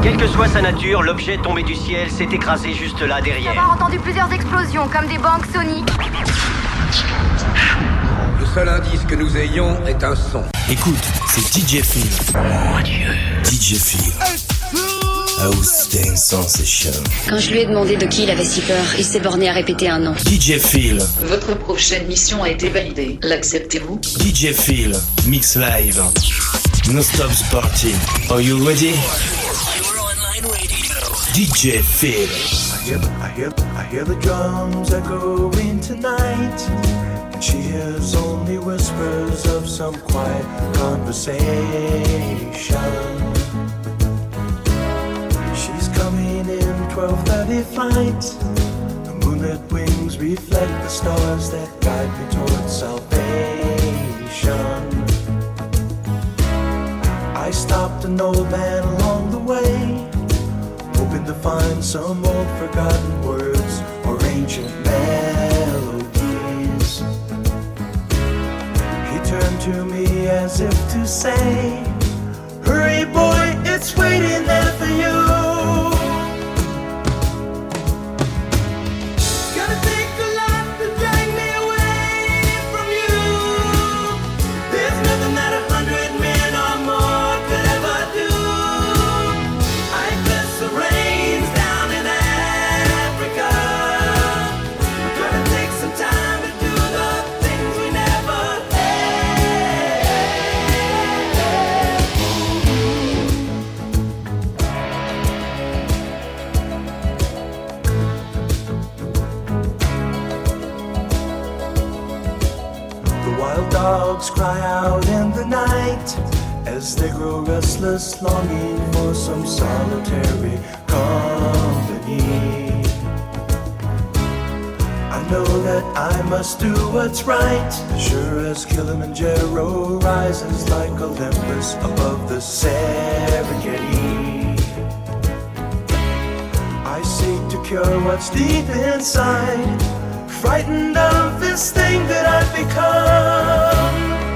Quelle que soit sa nature, l'objet tombé du ciel s'est écrasé juste là derrière. On a entendu plusieurs explosions, comme des banques Sony. Le seul indice que nous ayons est un son. Écoute, c'est DJ Phil. Mon Dieu. DJ Phil. House Dance Sensation. Quand je lui ai demandé de qui il avait si peur, il s'est borné à répéter un nom. DJ Phil. Votre prochaine mission a été validée. L'acceptez-vous? DJ Phil. Mix live. No stops party. Are you ready? DJ Phil. I hear the drums echoing tonight, and she hears only whispers of some quiet conversation. She's coming in 12:30 flight. The moonlit wings reflect the stars that guide me towards salvation. I stopped an old man along the way, hoping to find some old forgotten words or ancient melodies. He turned to me as if to say, hurry boy, it's waiting there for you. It's gonna take a lot to drag me away from you. There's nothing that 100 men or more could ever do. I bless the rains down in Africa. It's gonna take some time to do the things we never The wild dogs cry out in the night as they grow restless, longing for some solitary company. I know that I must do what's right, sure as Kilimanjaro rises like Olympus above the Serengeti. I seek to cure what's deep inside, frightened of this thing that I've become.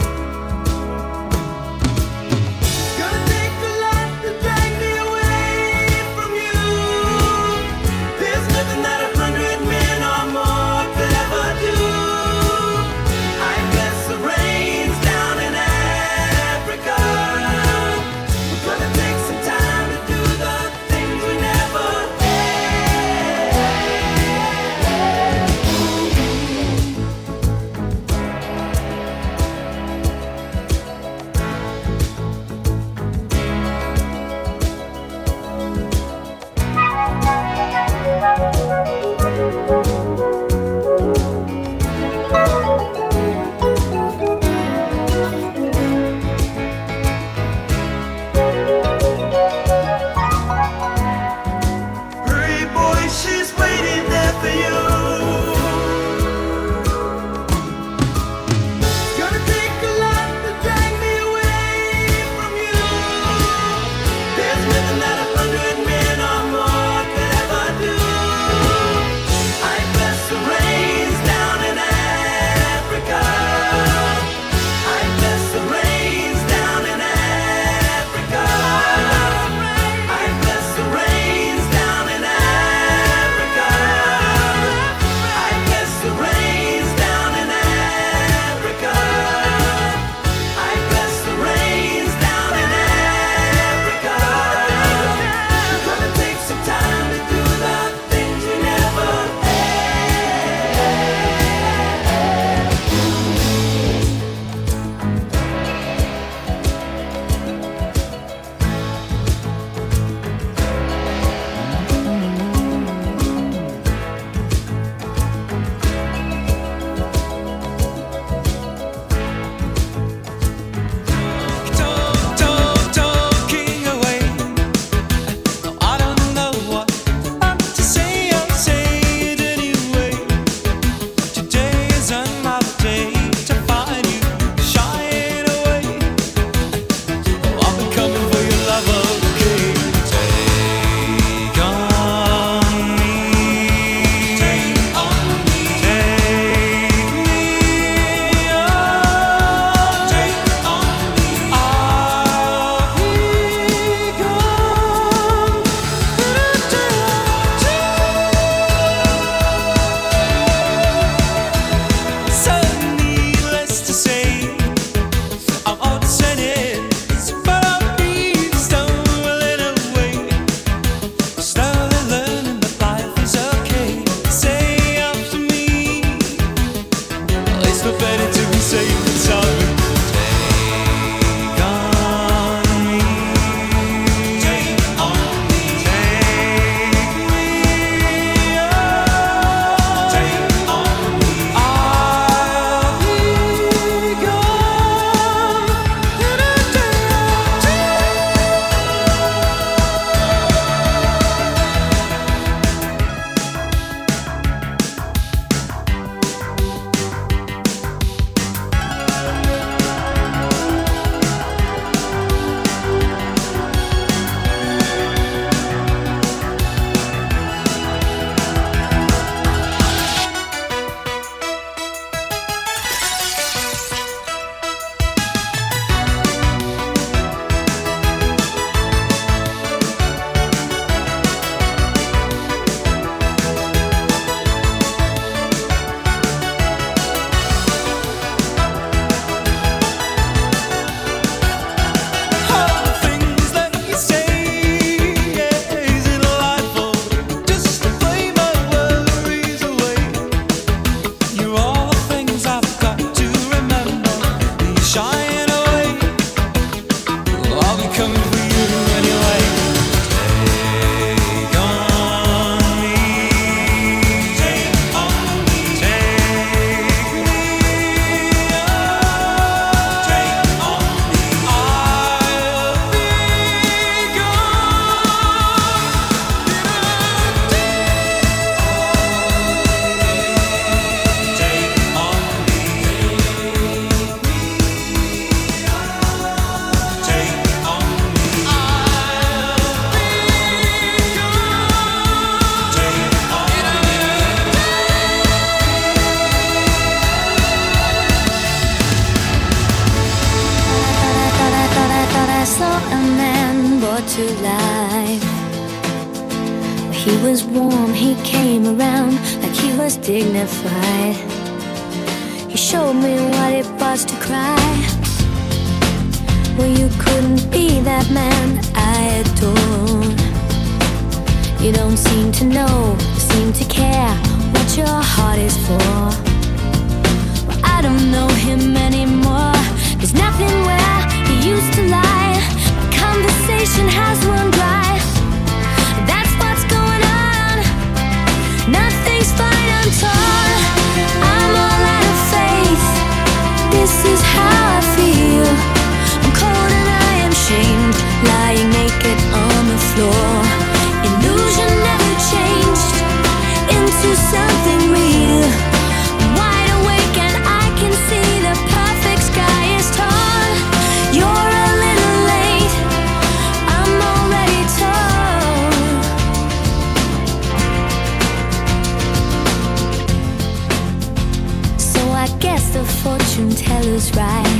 It's gonna take a lot to drag me away from you. There's nothing that 100 men or more could ever do. I bless the rains down in Africa. We're gonna take some time to do the things we never had. a man brought to life. He was warm, he came around like he was dignified. He showed me what it was to cry. Well, you couldn't be that man I adored. You don't seem to know, seem to care what your heart is for. Well, I don't know him anymore. There's nothing where he used to lie. Conversation has run dry. That's what's going on. Nothing's fine, I'm torn. I'm all out of faith. This is how I feel. I'm cold and I am shamed, lying naked on the floor. Illusion never changed into something real. I'm wide awake and I can see the perfect sky is torn. You're a little late, I'm already torn. So I guess the fortune teller's right.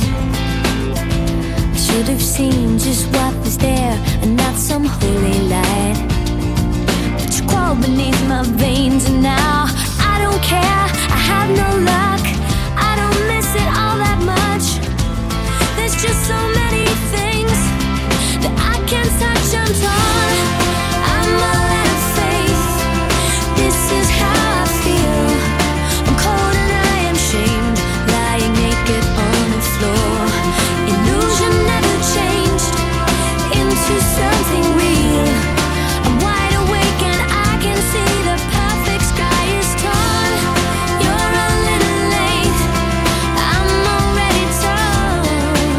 I should have seen just what was there and not some holy light. But you crawled beneath my veins and now I don't care, I have no luck. I don't miss it all that much. There's just so many things that I can't touch, I'm torn. I'm all out of faith. This is how I feel. I'm cold and I am shamed, lying naked on the floor. Illusion never changed into something real. I'm wide awake and I can see the perfect sky is torn. You're a little late, I'm already torn.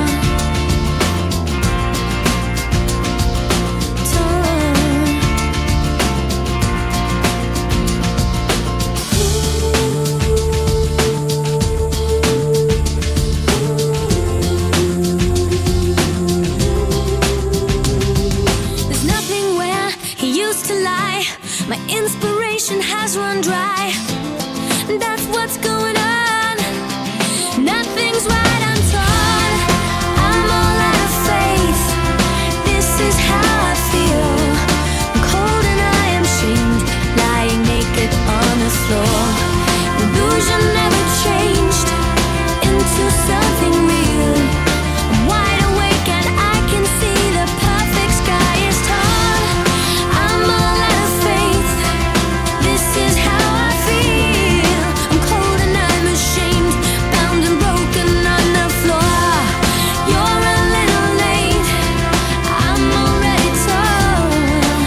There's nothing where he used to lie. My inspiration has run dry. That's what's going on. Nothing's right, I'm torn. I'm all out of faith. This is how I feel. I'm cold and I am shamed, lying naked on the floor. Illusion never changed into something real. I'm wide awake and I can see the perfect sky is torn. I'm all out of faith. This is how I feel. I'm cold and I'm ashamed, bound and broken on the floor. You're a little late, I'm already torn.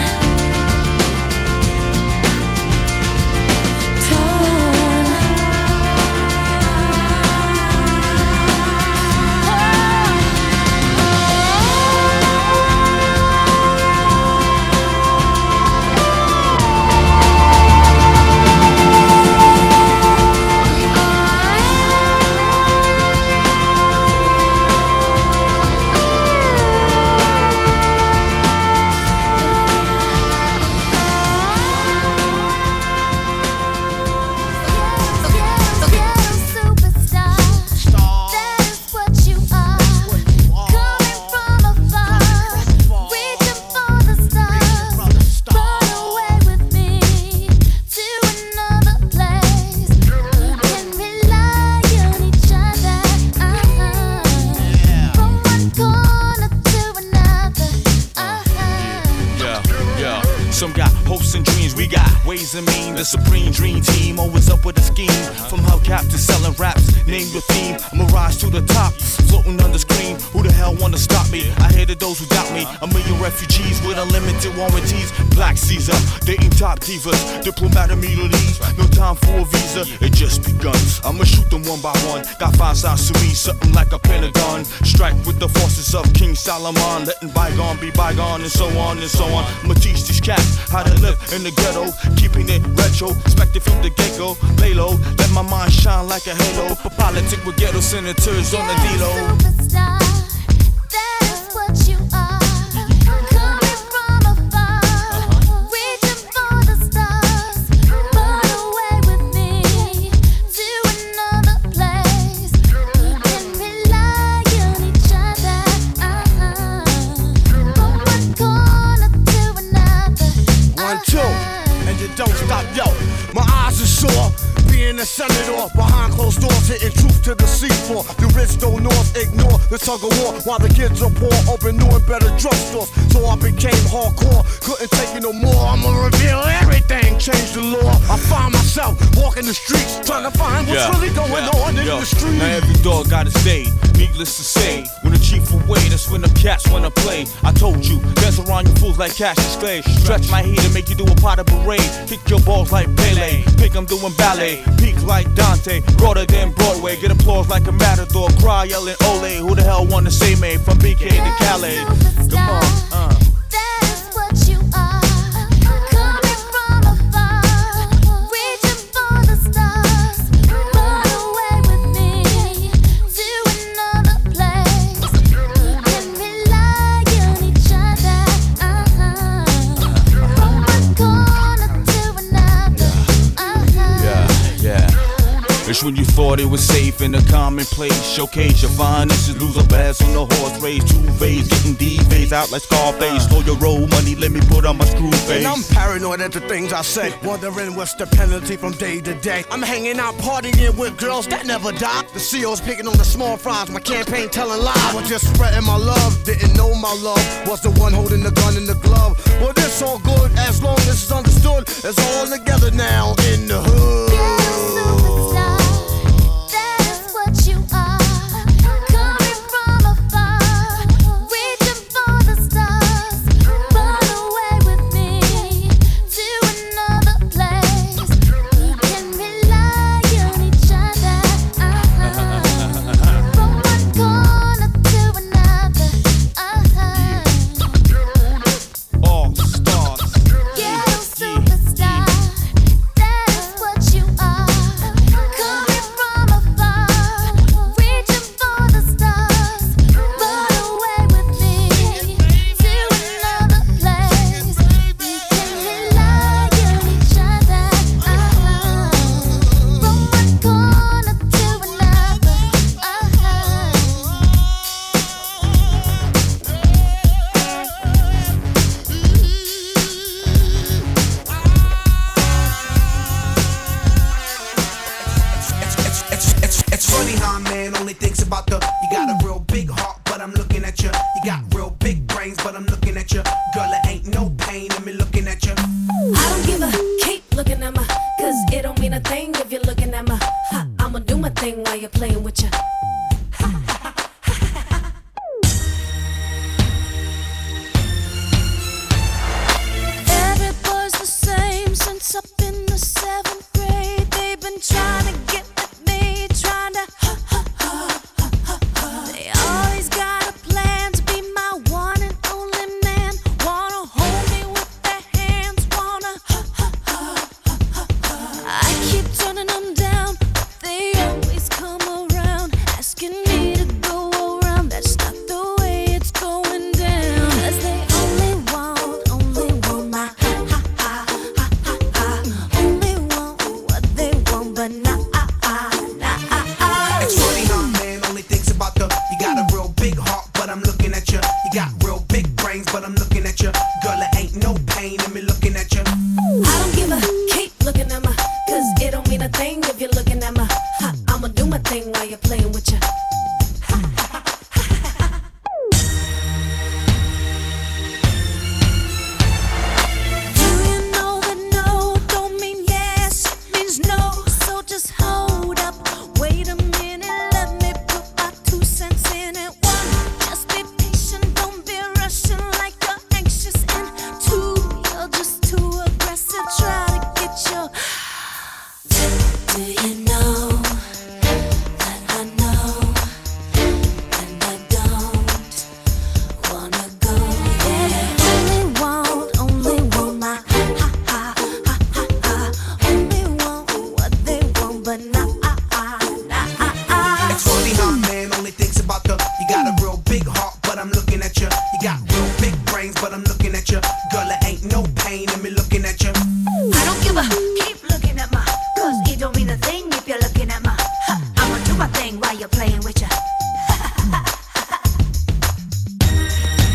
Some got hopes and dreams, we got ways and means. The supreme dream team, always up with a scheme. From hubcap to selling raps, name your theme. I'ma rise to the top, floating on the screen. Who the hell wanna stop me? I hated those who doubt me. A million refugees with unlimited warranties. Black Caesar, dating top divas. Diplomat immunities, no time for a visa. It just begun. I'ma shoot them one by one. Got 5 sides to me, something like a pentagon. Strike with the forces of King Solomon, letting bygone be bygone, and so on and so on. I'ma teach these cats how to live in the ghetto, keeping it retro, expected from the get-go. Lay low, let my mind shine like a halo. For politics with ghetto senators on the D-Lo. Superstar, that is what you are. Coming from afar, reaching for the stars. Run away with me to another place. We can rely on each other. stop, yo. My eyes are sore. Being a senator behind closed doors, hitting truth to the seafloor. The rich don't north ignore the tug of war while the kids are poor. Open new and better drugstores, so I became hardcore. Couldn't take it no more. I'ma reveal everything, change the law. I find myself walking the streets, trying to find what's really going on in the street. Now every dog got his day. Needless to say, when the chief away, that's when the cats wanna play. I told you, dance around you fools like Cassius Clay. Stretch my heat and make you do a pot of parade. Kick your balls like Pele. Think I'm doing ballet. Peak like Dante, broader than Broadway. Get applause like a matador. Cry yelling Ole. Who the hell wanna say me from BK to Calais? Come on, That is what you are. Coming from afar, reaching for the stars. Run away with me to another place. Can rely on each other. From one corner to another. yeah. It's when you thought it was safe in a commonplace. Showcase your finest, lose a pass on the horse race. 2 phase, getting D-phase out like Scarface. Slow your roll money, let me put on my screw face. And I'm paranoid at the things I say, wondering what's the penalty from day to day. I'm hanging out partying with girls that never die. The CEO's picking on the small fries, my campaign telling lies. I was just spreading my love, didn't know my love was the one holding the gun in the glove. Well, this all good as long as it's understood. It's all together now in the hood.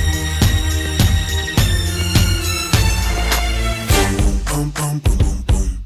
boom, boom, boom.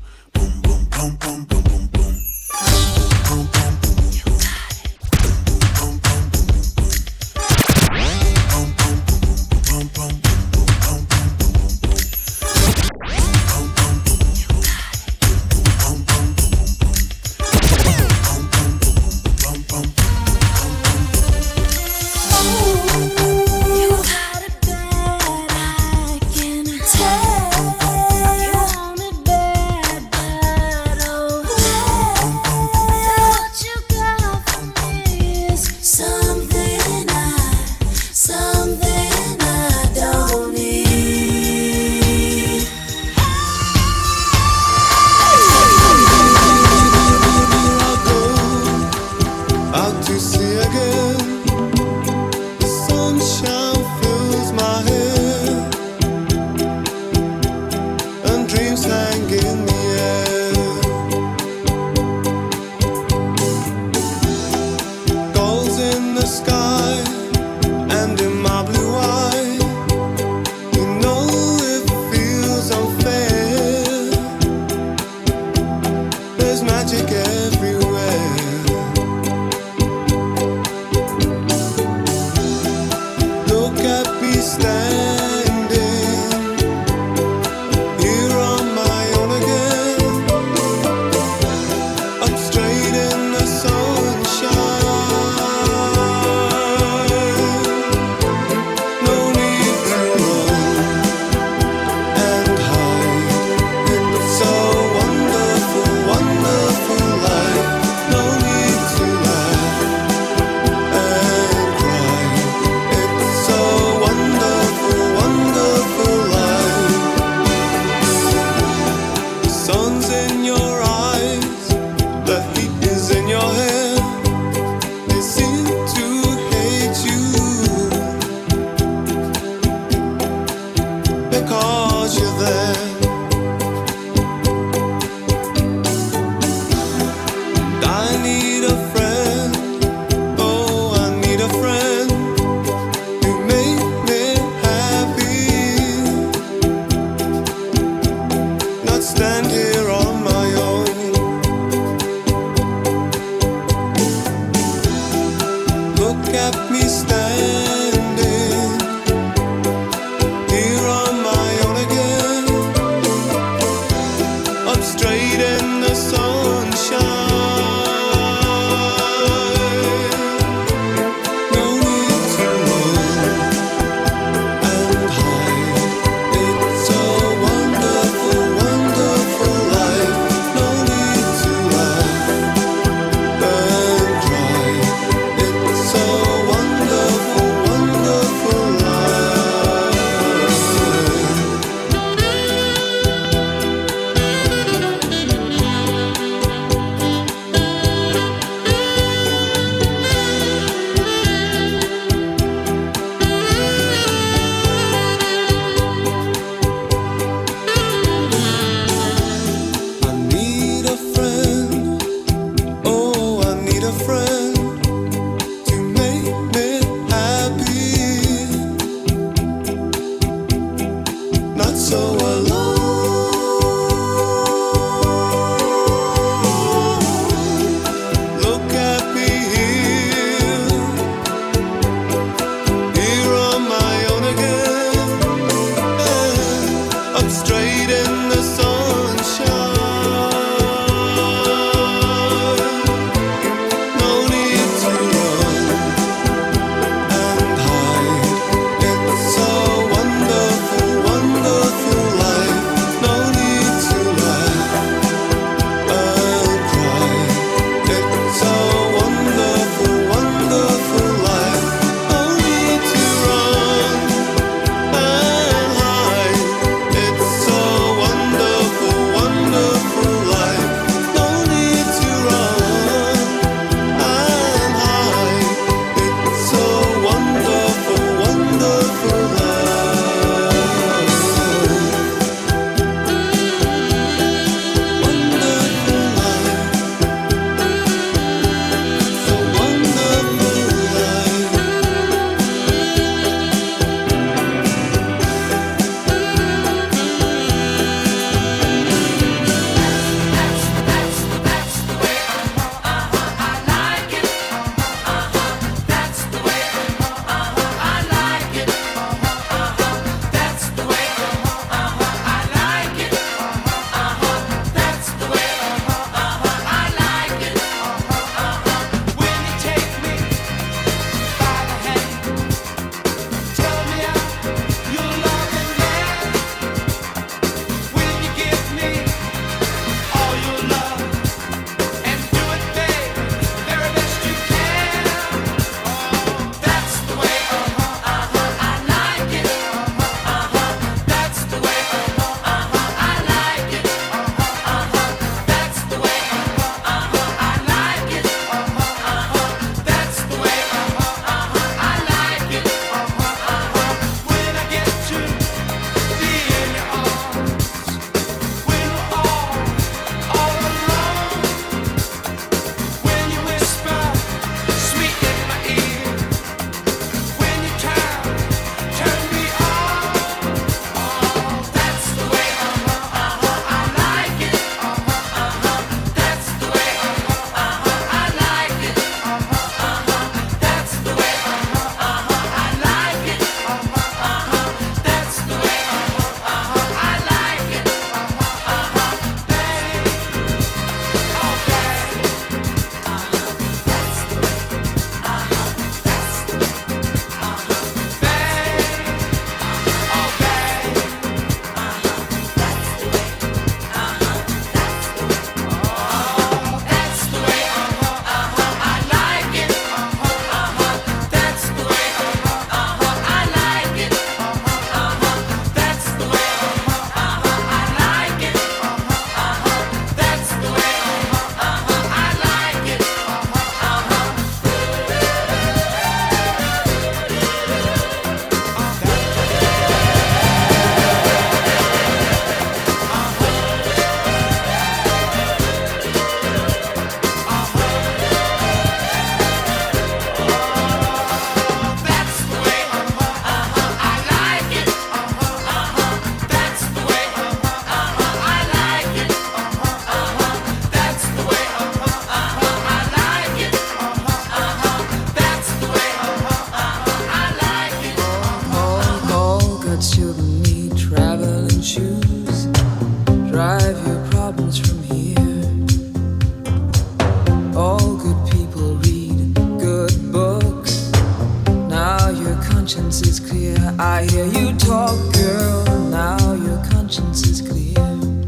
conscience is clear. I hear you talk, girl, now your conscience is clear.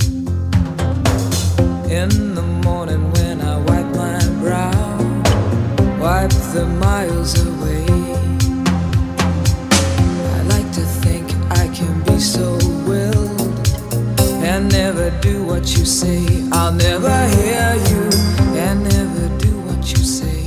In the morning when I wipe my brow, wipe the miles away. I like to think I can be so willed and never do what you say. I'll never hear you and never do what you say.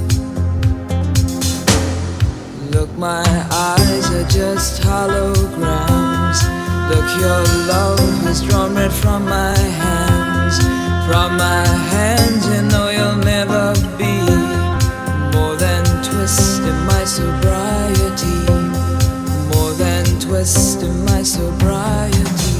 Look, my eyes are just holograms. Look, your love has drawn red from my hands. From my hands, you know you'll never be more than twist in my sobriety. More than twist in my sobriety.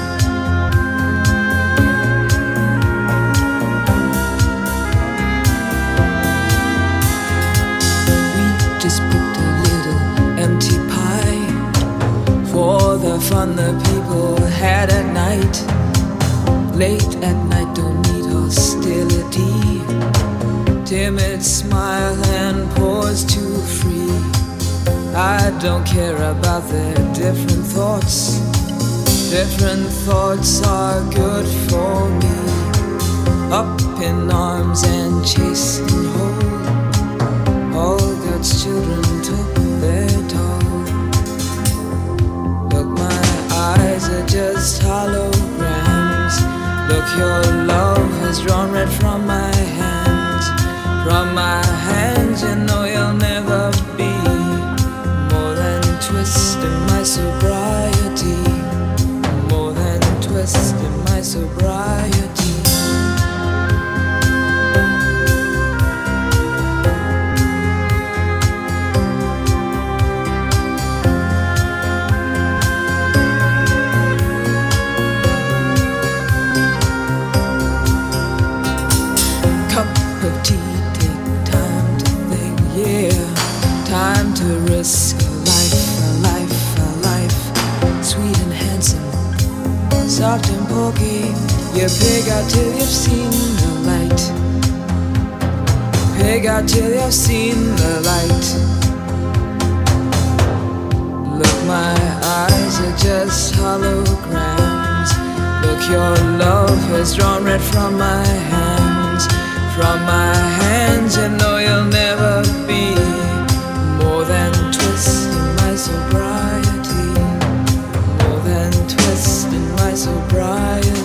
We just put a little empty pie for the fun the people had at night. Late at night, don't need hostility. Timid smile and pause too free. I don't care about their different thoughts. Different thoughts are good for me. Up in arms and chasing home. All God's children took their toll. Look, my eyes are just holograms. Look, your love has drawn red from my hands. From my hands, you know you'll never be more than twist in my sobriety. More than twist in my sobriety. Time to risk a life, sweet and handsome, soft and pokey. You pig out till you've seen the light. Pig out till you've seen the light. Look, my eyes are just holograms. Look, your love has drawn red from my hands. From my hands, you know you'll never be more than twist in my sobriety. More than twist in my sobriety.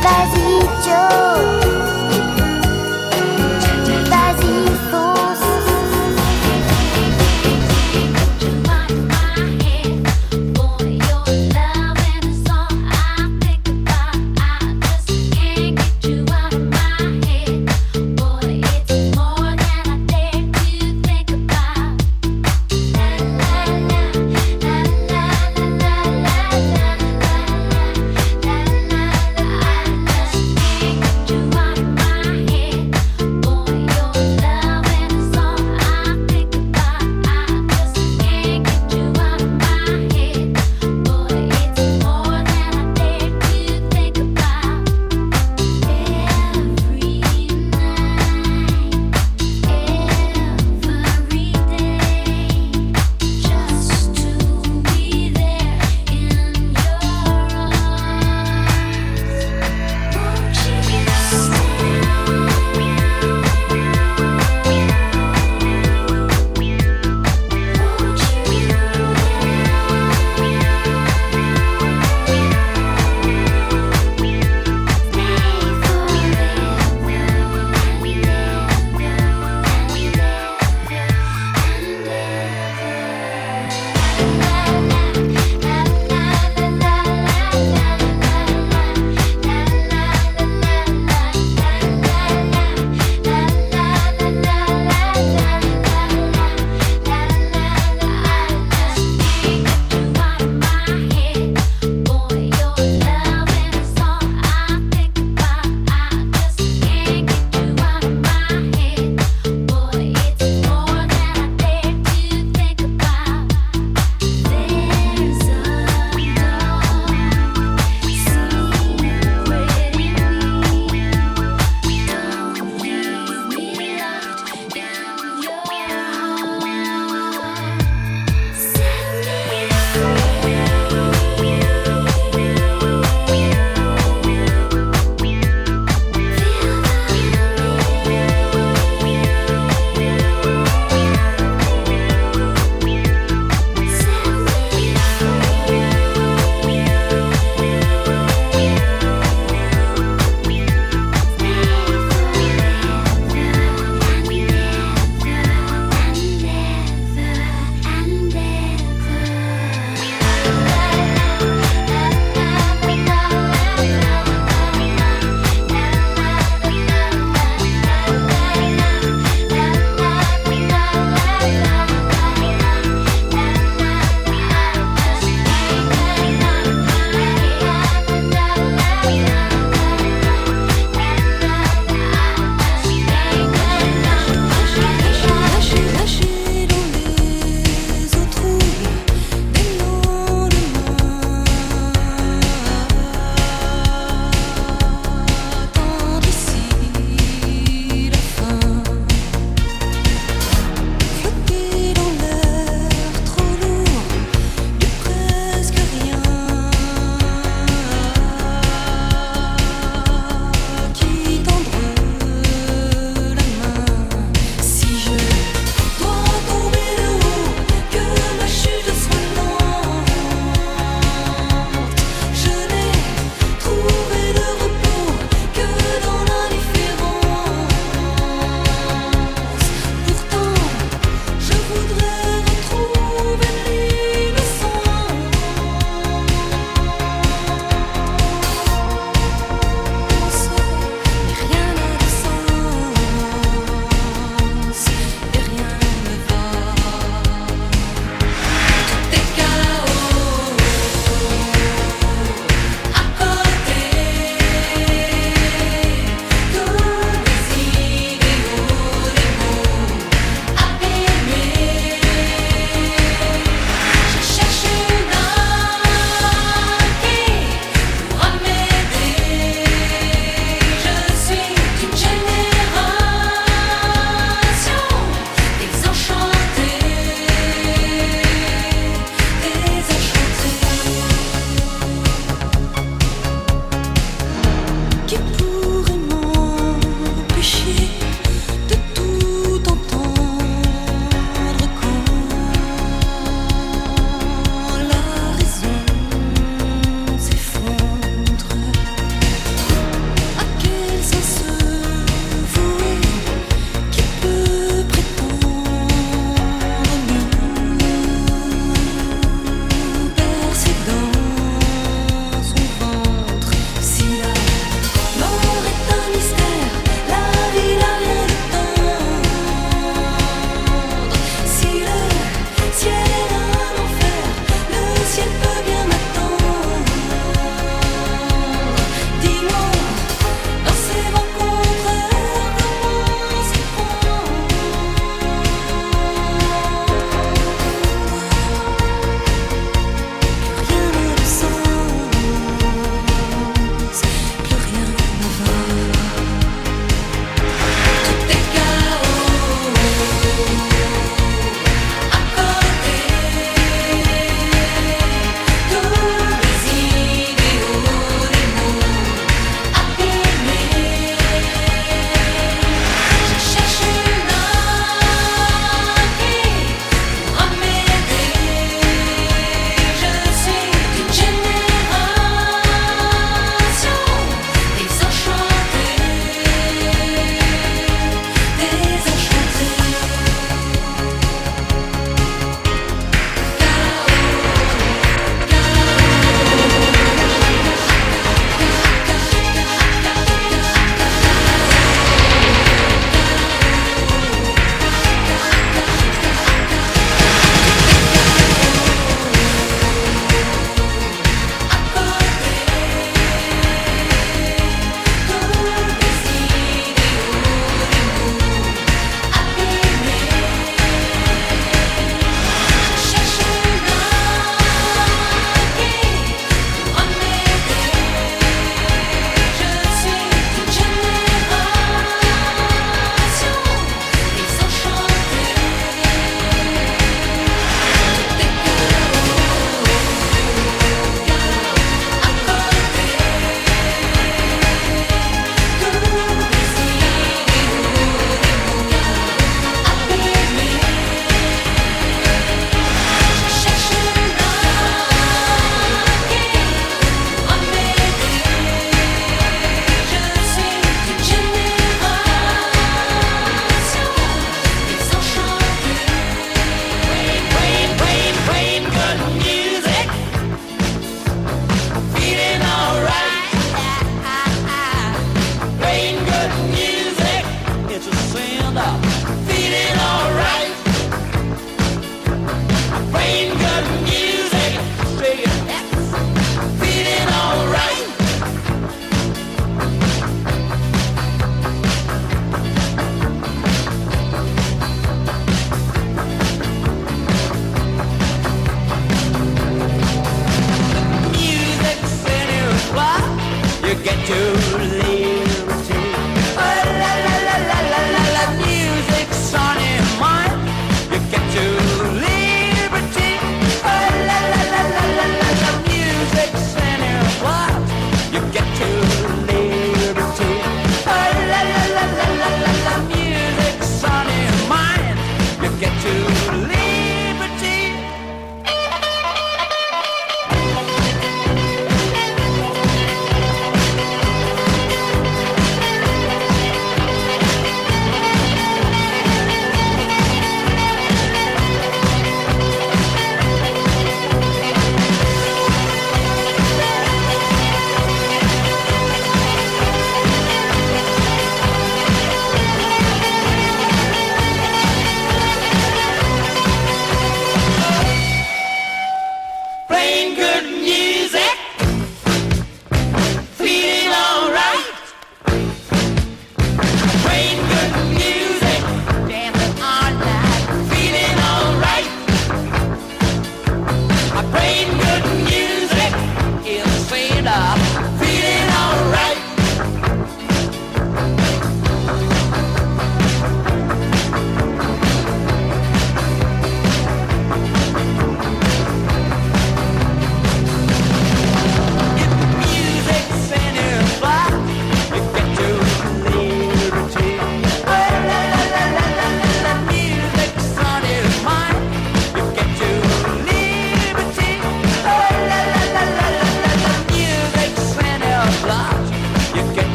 Vas-y Joe, vas-y fonce. You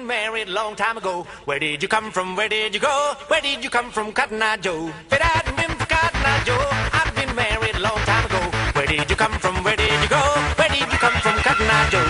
married a long time ago. Where did you come from? Where did you go? Where did you come from, Cotton Eye Joe? If it hadn't been for Cotton Eye Joe, I'd been married a long time ago. Where did you come from? Where did you go? Where did you come from, Cotton Eye Joe?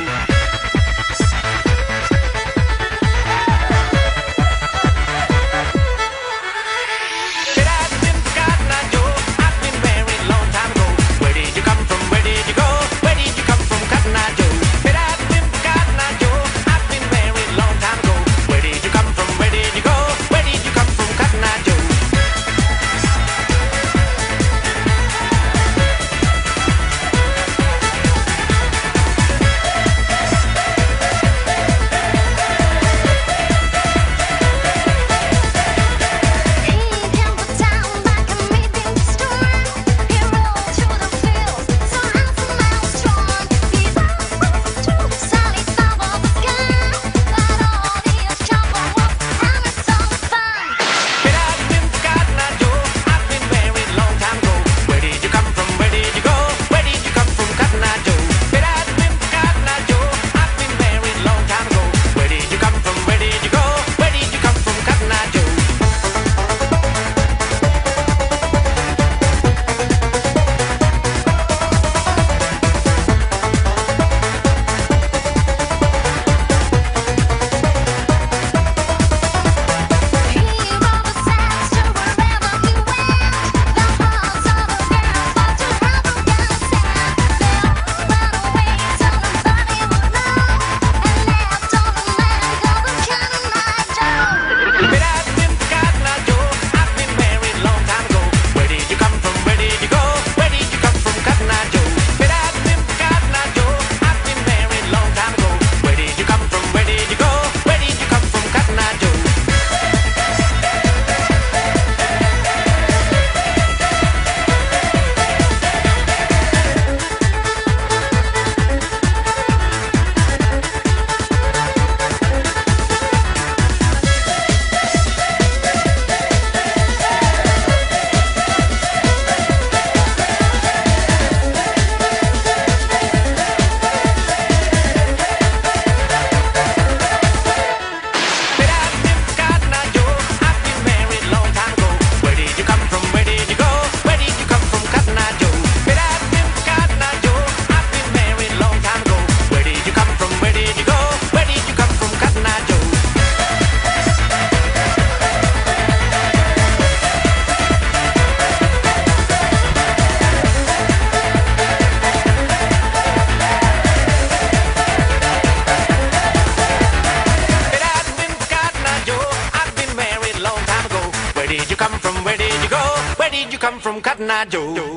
Cotton Eye Joe. All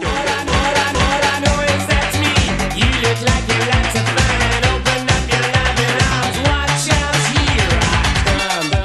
I know is that's me. You look like you like to fun and open up your loving arms. Watch out, here I come.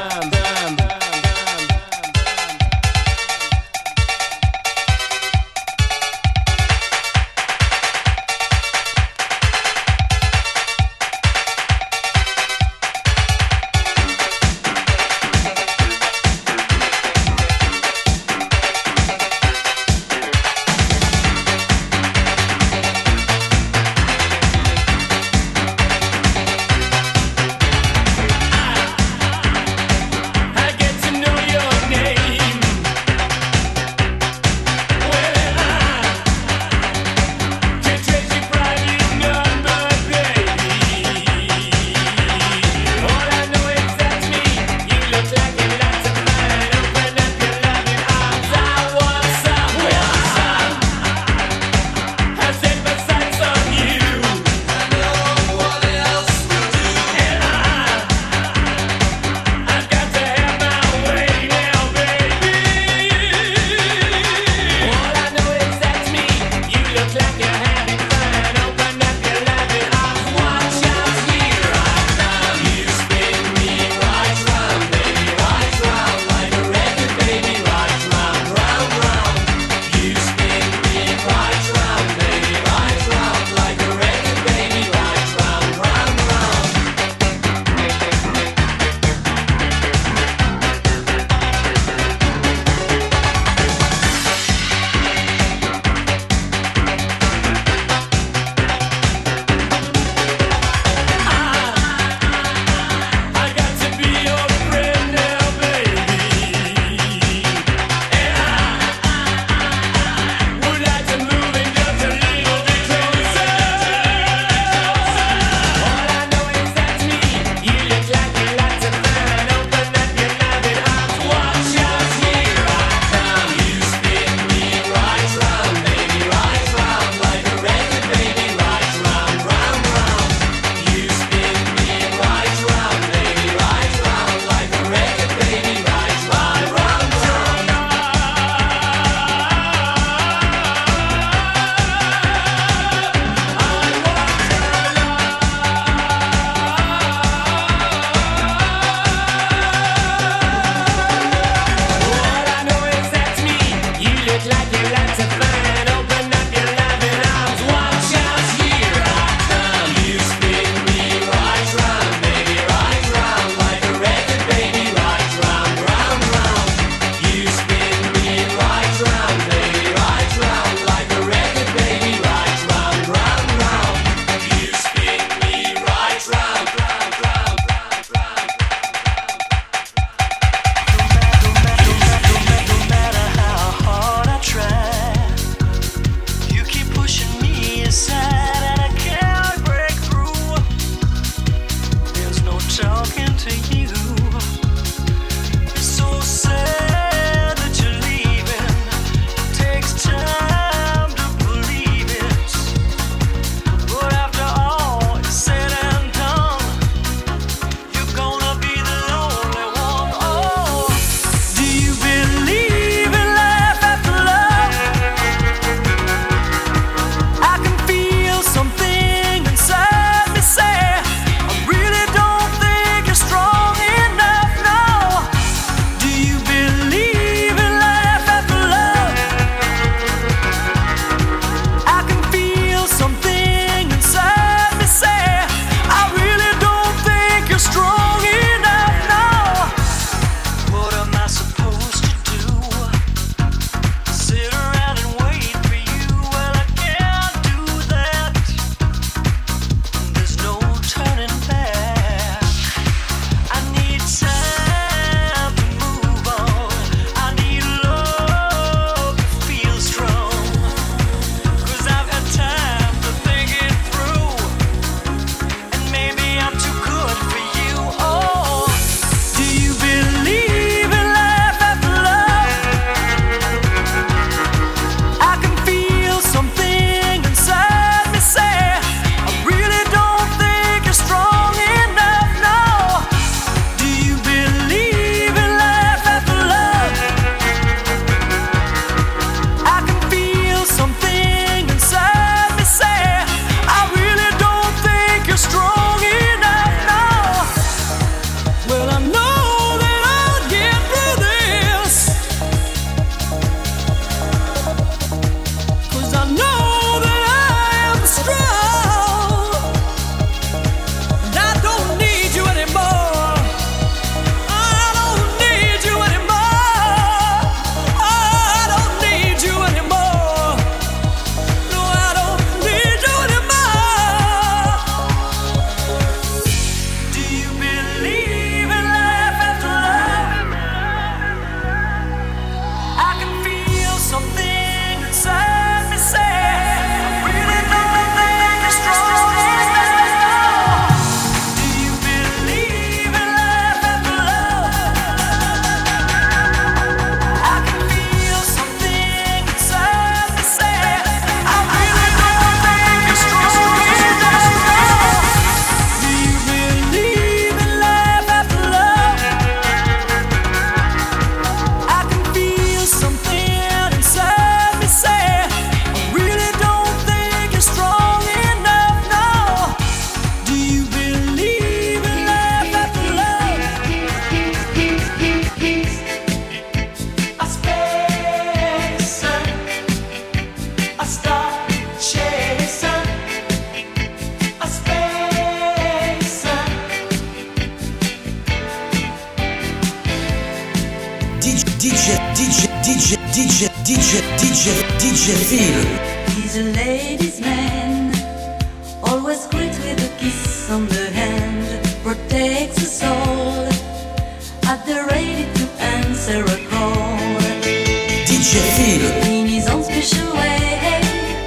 Phil. He's a ladies' man, always greets with a kiss on the hand, protects us all, at the ready to answer a call. DJ Phil. In his own special way,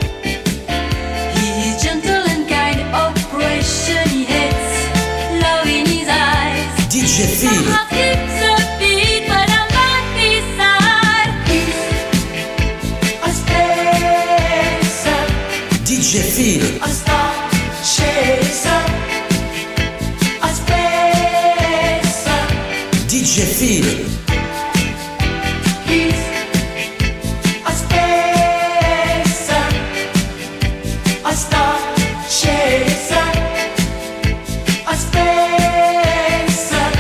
he is gentle and kind, operation he hates, love in his eyes. DJ Phil. My heart skips a beat, but I'm back beside. He's a spacer. DJ Phil. A star chaser. A spacer. DJ Phil. He's a spacer. A star chaser. A spacer.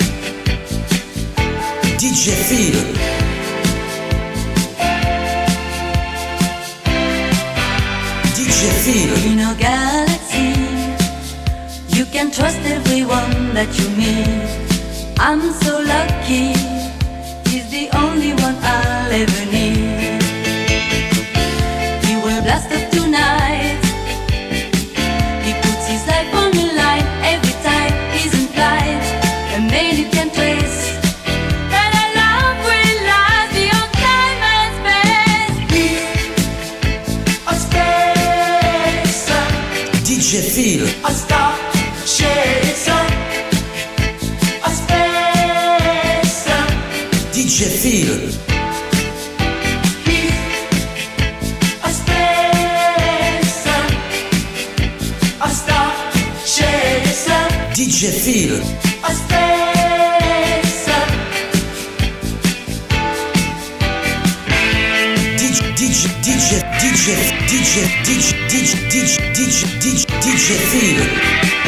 DJ Phil. DJ Phil. In a galaxy, you can trust everyone that you meet. I'm so lucky, he's the only one I'll ever need. He will blast up tonight. He puts his life on the line every time he's in flight. A man you can trace. That our love will last beyond time and space. He's a spacer. DJ Phil. A star chaser. A spacer. DJ Phil. He's a spacer. A star chaser. DJ Phil. A spacer. DJ Phil.